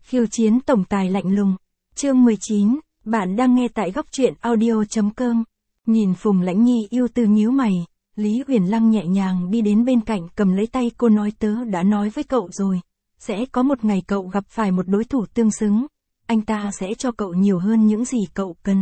Khiêu chiến tổng tài lạnh lùng. Chương 19, bạn đang nghe tại góc truyện audio.com. Nhìn Phùng Lãnh Nhi yêu tư nhíu mày, Lý Huyền Lăng nhẹ nhàng đi đến bên cạnh cầm lấy tay cô nói tớ đã nói với cậu rồi. Sẽ có một ngày cậu gặp phải một đối thủ tương xứng. Anh ta sẽ cho cậu nhiều hơn những gì cậu cần.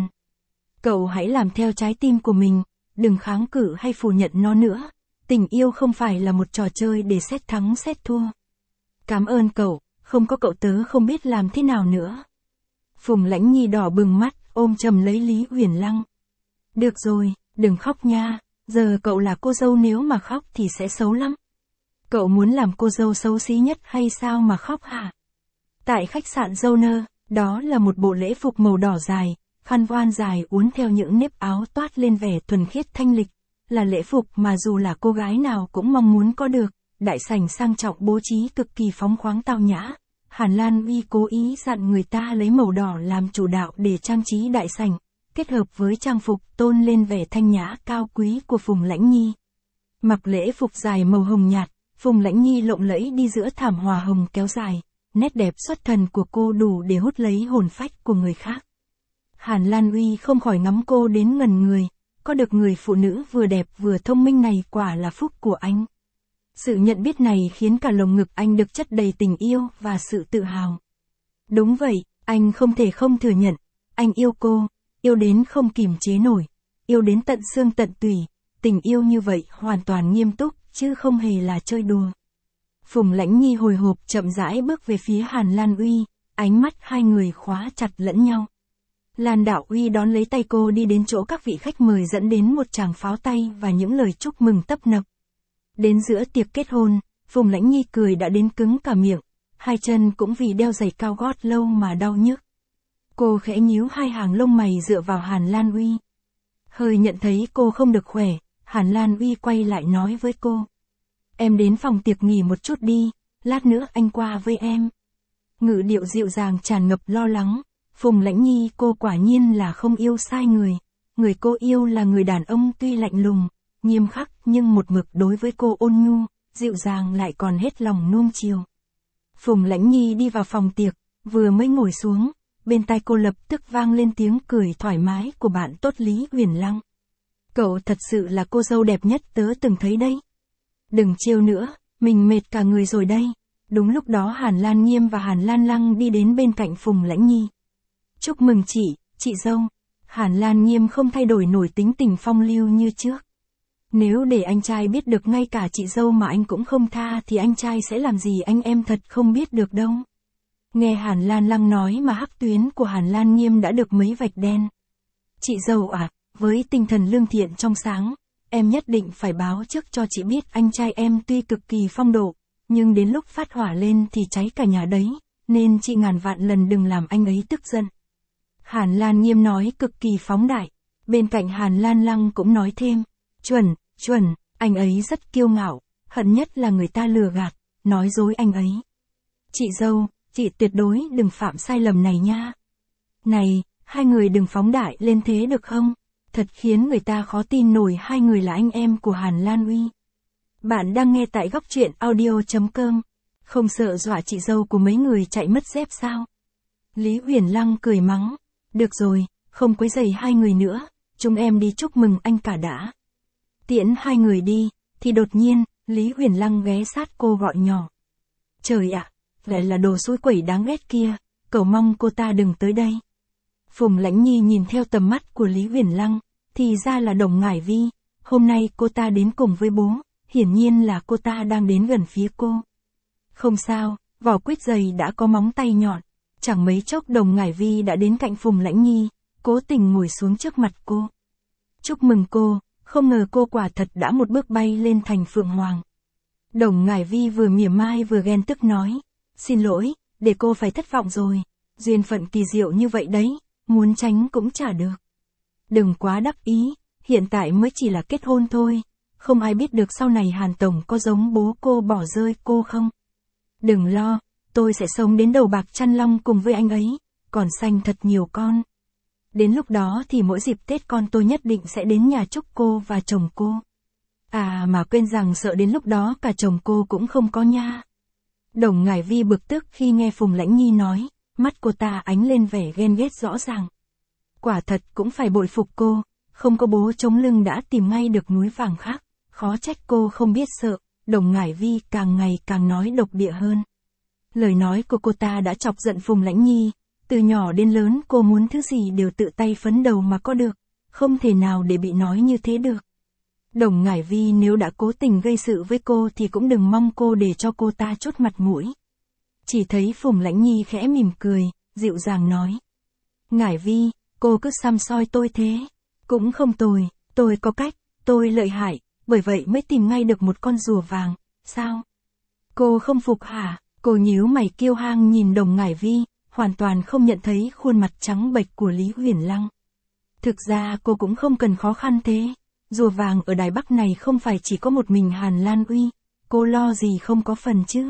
Cậu hãy làm theo trái tim của mình, đừng kháng cự hay phủ nhận nó nữa. Tình yêu không phải là một trò chơi để xét thắng xét thua. Cảm ơn cậu, không có cậu tớ không biết làm thế nào nữa. Phùng Lãnh Nhi đỏ bừng mắt, ôm chầm lấy Lý Huyền Lăng. Được rồi, đừng khóc nha, giờ cậu là cô dâu nếu mà khóc thì sẽ xấu lắm. Cậu muốn làm cô dâu xấu xí nhất hay sao mà khóc hả? Tại khách sạn Dâu Nơ, đó là một bộ lễ phục màu đỏ dài, khăn voan dài uốn theo những nếp áo toát lên vẻ thuần khiết thanh lịch, là lễ phục mà dù là cô gái nào cũng mong muốn có được. Đại sảnh sang trọng bố trí cực kỳ phóng khoáng tao nhã. Hàn Lan Uy cố ý dặn người ta lấy màu đỏ làm chủ đạo để trang trí đại sảnh, kết hợp với trang phục tôn lên vẻ thanh nhã cao quý của Phùng Lãnh Nhi. Mặc lễ phục dài màu hồng nhạt, Phùng Lãnh Nhi lộng lẫy đi giữa thảm hoa hồng kéo dài, nét đẹp xuất thần của cô đủ để hút lấy hồn phách của người khác. Hàn Lan Uy không khỏi ngắm cô đến ngần người, có được người phụ nữ vừa đẹp vừa thông minh này quả là phúc của anh. Sự nhận biết này khiến cả lồng ngực anh được chất đầy tình yêu và sự tự hào. Đúng vậy, anh không thể không thừa nhận, anh yêu cô, yêu đến không kìm chế nổi, yêu đến tận xương tận tủy, tình yêu như vậy hoàn toàn nghiêm túc, chứ không hề là chơi đùa. Phùng Lãnh Nhi hồi hộp chậm rãi bước về phía Hàn Lan Uy, ánh mắt hai người khóa chặt lẫn nhau. Lan Đạo Uy đón lấy tay cô đi đến chỗ các vị khách mời dẫn đến một tràng pháo tay và những lời chúc mừng tấp nập. Đến giữa tiệc kết hôn, Phùng Lãnh Nhi cười đã đến cứng cả miệng, hai chân cũng vì đeo giày cao gót lâu mà đau nhức. Cô khẽ nhíu hai hàng lông mày dựa vào Hàn Lan Uy. Hơi nhận thấy cô không được khỏe, Hàn Lan Uy quay lại nói với cô. Em đến phòng tiệc nghỉ một chút đi, lát nữa anh qua với em. Ngữ điệu dịu dàng tràn ngập lo lắng, Phùng Lãnh Nhi cô quả nhiên là không yêu sai người. Người cô yêu là người đàn ông tuy lạnh lùng, nghiêm khắc nhưng một mực đối với cô ôn nhu, dịu dàng lại còn hết lòng nuông chiều. Phùng Lãnh Nhi đi vào phòng tiệc, vừa mới ngồi xuống, bên tai cô lập tức vang lên tiếng cười thoải mái của bạn tốt Lý Huyền Lăng. Cậu thật sự là cô dâu đẹp nhất tớ từng thấy đấy. Đừng trêu nữa, mình mệt cả người rồi đây. Đúng lúc đó Hàn Lan Nghiêm và Hàn Lan Lăng đi đến bên cạnh Phùng Lãnh Nhi. Chúc mừng chị dâu. Hàn Lan Nghiêm không thay đổi nổi tính tình phong lưu như trước. Nếu để anh trai biết được ngay cả chị dâu mà anh cũng không tha thì anh trai sẽ làm gì anh em thật không biết được đâu. Nghe Hàn Lan Lăng nói mà hắc tuyến của Hàn Lan Nghiêm đã được mấy vạch đen. Chị dâu à, với tinh thần lương thiện trong sáng, em nhất định phải báo trước cho chị biết anh trai em tuy cực kỳ phong độ, nhưng đến lúc phát hỏa lên thì cháy cả nhà đấy, nên chị ngàn vạn lần đừng làm anh ấy tức giận. Hàn Lan Nghiêm nói cực kỳ phóng đại, bên cạnh Hàn Lan Lăng cũng nói thêm, chuẩn, anh ấy rất kiêu ngạo, hận nhất là người ta lừa gạt, nói dối anh ấy. Chị dâu, chị tuyệt đối đừng phạm sai lầm này nha. Này, hai người đừng phóng đại lên thế được không? Thật khiến người ta khó tin nổi hai người là anh em của Hàn Lan Uy. Bạn đang nghe tại góc truyện audio.com. Không sợ dọa chị dâu của mấy người chạy mất dép sao? Lý Huyền Lăng cười mắng. Được rồi, không quấy rầy hai người nữa, chúng em đi chúc mừng anh cả đã. Tiễn hai người đi, thì đột nhiên, Lý Huyền Lăng ghé sát cô gọi nhỏ. Trời ạ, lại là đồ xui quẩy đáng ghét kia, cầu mong cô ta đừng tới đây. Phùng Lãnh Nhi nhìn theo tầm mắt của Lý Huyền Lăng, thì ra là Đồng Ngải Vi, hôm nay cô ta đến cùng với bố, hiển nhiên là cô ta đang đến gần phía cô. Không sao, vỏ quýt giày đã có móng tay nhọn, chẳng mấy chốc Đồng Ngải Vi đã đến cạnh Phùng Lãnh Nhi, cố tình ngồi xuống trước mặt cô. Chúc mừng cô, không ngờ cô quả thật đã một bước bay lên thành Phượng Hoàng. Đồng Ngải Vi vừa mỉa mai vừa ghen tức nói, xin lỗi, để cô phải thất vọng rồi, duyên phận kỳ diệu như vậy đấy, muốn tránh cũng chả được. Đừng quá đắc ý, hiện tại mới chỉ là kết hôn thôi, không ai biết được sau này Hàn Tổng có giống bố cô bỏ rơi cô không. Đừng lo, tôi sẽ sống đến đầu bạc chăn long cùng với anh ấy, còn sanh thật nhiều con. Đến lúc đó thì mỗi dịp Tết con tôi nhất định sẽ đến nhà chúc cô và chồng cô. À mà quên rằng sợ đến lúc đó cả chồng cô cũng không có nha. Đồng Ngải Vi bực tức khi nghe Phùng Lãnh Nhi nói, mắt cô ta ánh lên vẻ ghen ghét rõ ràng. Quả thật cũng phải bội phục cô, không có bố chống lưng đã tìm ngay được núi vàng khác, khó trách cô không biết sợ. Đồng Ngải Vi càng ngày càng nói độc địa hơn. Lời nói của cô ta đã chọc giận Phùng Lãnh Nhi, từ nhỏ đến lớn cô muốn thứ gì đều tự tay phấn đầu mà có được, không thể nào để bị nói như thế được. Đồng Ngải Vi nếu đã cố tình gây sự với cô thì cũng đừng mong cô để cho cô ta chốt mặt mũi. Chỉ thấy Phùng Lãnh Nhi khẽ mỉm cười, dịu dàng nói. Ngải Vi, cô cứ săm soi tôi thế. Cũng không tồi, tôi có cách, tôi lợi hại, bởi vậy mới tìm ngay được một con rùa vàng, sao? Cô không phục hả? Cô nhíu mày kiêu hang nhìn Đồng Ngải Vi, hoàn toàn không nhận thấy khuôn mặt trắng bệch của Lý Huyền Lăng. Thực ra cô cũng không cần khó khăn thế. Rùa vàng ở Đài Bắc này không phải chỉ có một mình Hàn Lan Uy, cô lo gì không có phần chứ.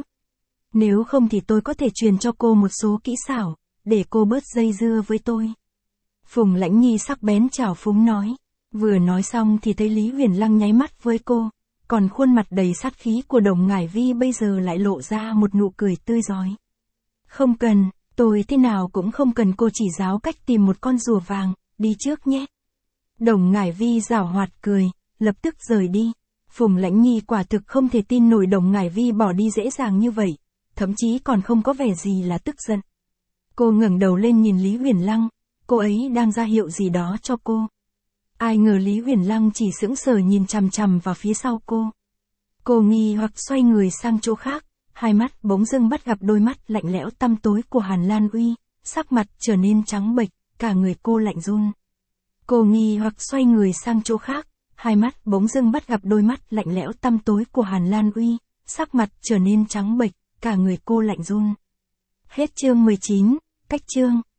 Nếu không thì tôi có thể truyền cho cô một số kỹ xảo, để cô bớt dây dưa với tôi. Phùng Lãnh Nhi sắc bén trào phúng nói. Vừa nói xong thì thấy Lý Huyền Lăng nháy mắt với cô, còn khuôn mặt đầy sát khí của Đồng Ngải Vi bây giờ lại lộ ra một nụ cười tươi rói. Không cần, tôi thế nào cũng không cần cô chỉ giáo cách tìm một con rùa vàng, đi trước nhé. Đồng Ngải Vi giảo hoạt cười, lập tức rời đi. Phùng Lãnh Nhi quả thực không thể tin nổi Đồng Ngải Vi bỏ đi dễ dàng như vậy, thậm chí còn không có vẻ gì là tức giận. Cô ngẩng đầu lên nhìn Lý Huyền Lăng, cô ấy đang ra hiệu gì đó cho cô. Ai ngờ Lý Huyền Lăng chỉ sững sờ nhìn chằm chằm vào phía sau cô. Cô nghi hoặc xoay người sang chỗ khác, hai mắt bỗng dưng bắt gặp đôi mắt lạnh lẽo tăm tối của Hàn Lan Uy, sắc mặt trở nên trắng bệch, cả người cô lạnh run. Cô nghi hoặc xoay người sang chỗ khác, hai mắt bỗng dưng bắt gặp đôi mắt lạnh lẽo tăm tối của Hàn Lan Uy, sắc mặt trở nên trắng bệch, cả người cô lạnh run. Hết chương 19, cách chương.